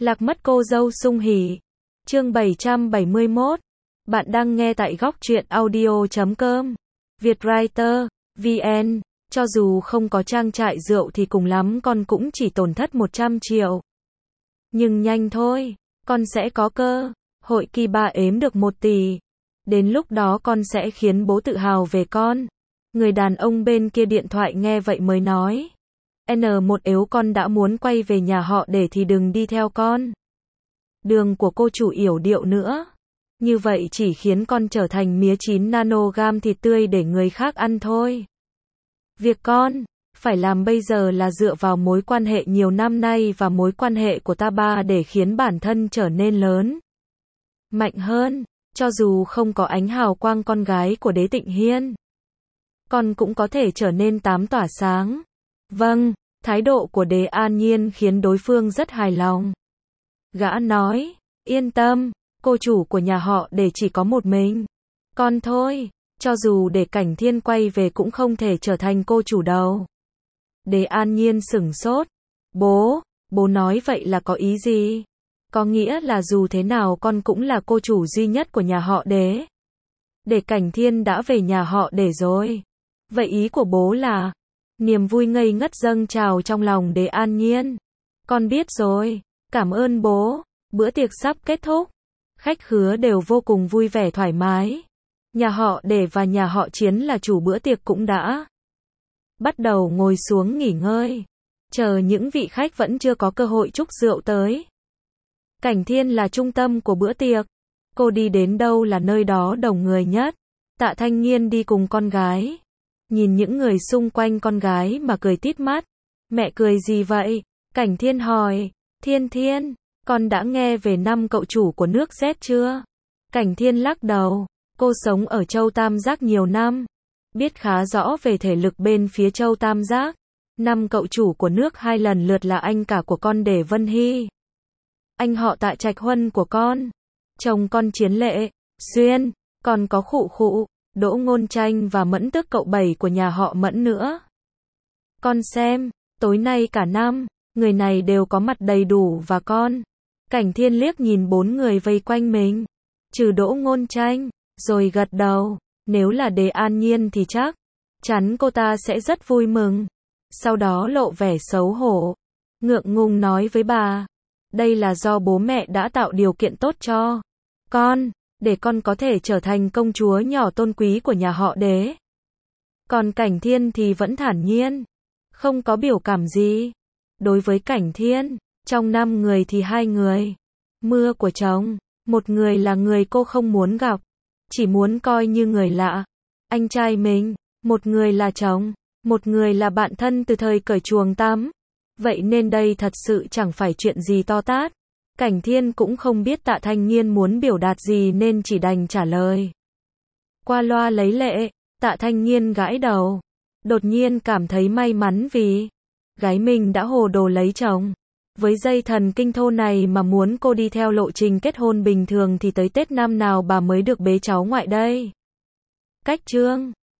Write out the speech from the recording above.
Lạc mất cô dâu sung hỉ. Chương 771. Bạn đang nghe tại góc truyện audio.com. Vietwriter, VN. Cho dù không có trang trại rượu thì cùng lắm con cũng chỉ tổn thất 100 triệu. Nhưng nhanh thôi, con sẽ có cơ hội kỳ ba ếm được 1 tỷ. Đến lúc đó con sẽ khiến bố tự hào về con. Người đàn ông bên kia điện thoại nghe vậy mới nói. N1 nếu con đã muốn quay về nhà họ để thì đừng đi theo con. Đường của cô chủ yểu điệu nữa. Như vậy chỉ khiến con trở thành mía 9 nanogam thịt tươi để người khác ăn thôi. Việc con phải làm bây giờ là dựa vào mối quan hệ nhiều năm nay và mối quan hệ của ta ba để khiến bản thân trở nên lớn, mạnh hơn. Cho dù không có ánh hào quang con gái của Đế Tịnh Hiên, con cũng có thể trở nên tám tỏa sáng. Vâng, thái độ của Đế An Nhiên khiến đối phương rất hài lòng. Gã nói, yên tâm, cô chủ của nhà họ để chỉ có một mình con thôi, cho dù để Cảnh Thiên quay về cũng không thể trở thành cô chủ đâu. Đế An Nhiên sửng sốt. Bố nói vậy là có ý gì? Có nghĩa là dù thế nào con cũng là cô chủ duy nhất của nhà họ Đế. Để Cảnh Thiên đã về nhà họ để rồi. Vậy ý của bố là? Niềm vui ngây ngất dâng trào trong lòng Đế An Nhiên. Con biết rồi, cảm ơn bố. Bữa tiệc sắp kết thúc. Khách khứa đều vô cùng vui vẻ thoải mái. Nhà họ Đế và nhà họ Chiến là chủ bữa tiệc cũng đã bắt đầu ngồi xuống nghỉ ngơi. Chờ những vị khách vẫn chưa có cơ hội chúc rượu tới. Cảnh Thiên là trung tâm của bữa tiệc. Cô đi đến đâu là nơi đó đông người nhất. Tạ Thanh Nghiên đi cùng con gái. Nhìn những người xung quanh con gái mà cười tít mắt. Mẹ cười gì vậy? Cảnh Thiên hỏi. Thiên, con đã nghe về 5 cậu chủ của nước Z chưa? Cảnh Thiên lắc đầu. Cô sống ở Châu Tam Giác nhiều năm. Biết khá rõ về thể lực bên phía Châu Tam Giác. 5 cậu chủ của nước 2 lần lượt là anh cả của con Đế Vân Hy, anh họ Tạ Trạch Huân của con, chồng con Chiến Lệ, Xuyên, còn có Khụ, Đỗ Ngôn Tranh và Mẫn Tước cậu 7 của nhà họ Mẫn nữa. Con xem, tối nay cả 5 người này đều có mặt đầy đủ và con. Cảnh Thiên liếc nhìn 4 người vây quanh mình, trừ Đỗ Ngôn Tranh, rồi gật đầu. Nếu là Đế An Nhiên thì chắc chắn cô ta sẽ rất vui mừng. Sau đó lộ vẻ xấu hổ, ngượng ngùng nói với bà. Đây là do bố mẹ đã tạo điều kiện tốt cho con, để con có thể trở thành công chúa nhỏ tôn quý của nhà họ Đế. Còn Cảnh Thiên thì vẫn thản nhiên, không có biểu cảm gì. Đối với Cảnh Thiên, trong 5 người thì 2 người mưa của chồng, một người là người cô không muốn gặp, chỉ muốn coi như người lạ, anh trai mình, một người là chồng, một người là bạn thân từ thời cởi chuồng tắm. Vậy nên đây thật sự chẳng phải chuyện gì to tát. Cảnh Thiên cũng không biết Tạ Thanh Nghiên muốn biểu đạt gì nên chỉ đành trả lời qua loa lấy lệ. Tạ Thanh Nghiên gãi đầu, đột nhiên cảm thấy may mắn vì gái mình đã hồ đồ lấy chồng. Với dây thần kinh thô này mà muốn cô đi theo lộ trình kết hôn bình thường thì tới Tết năm nào bà mới được bế cháu ngoại đây. Cách chương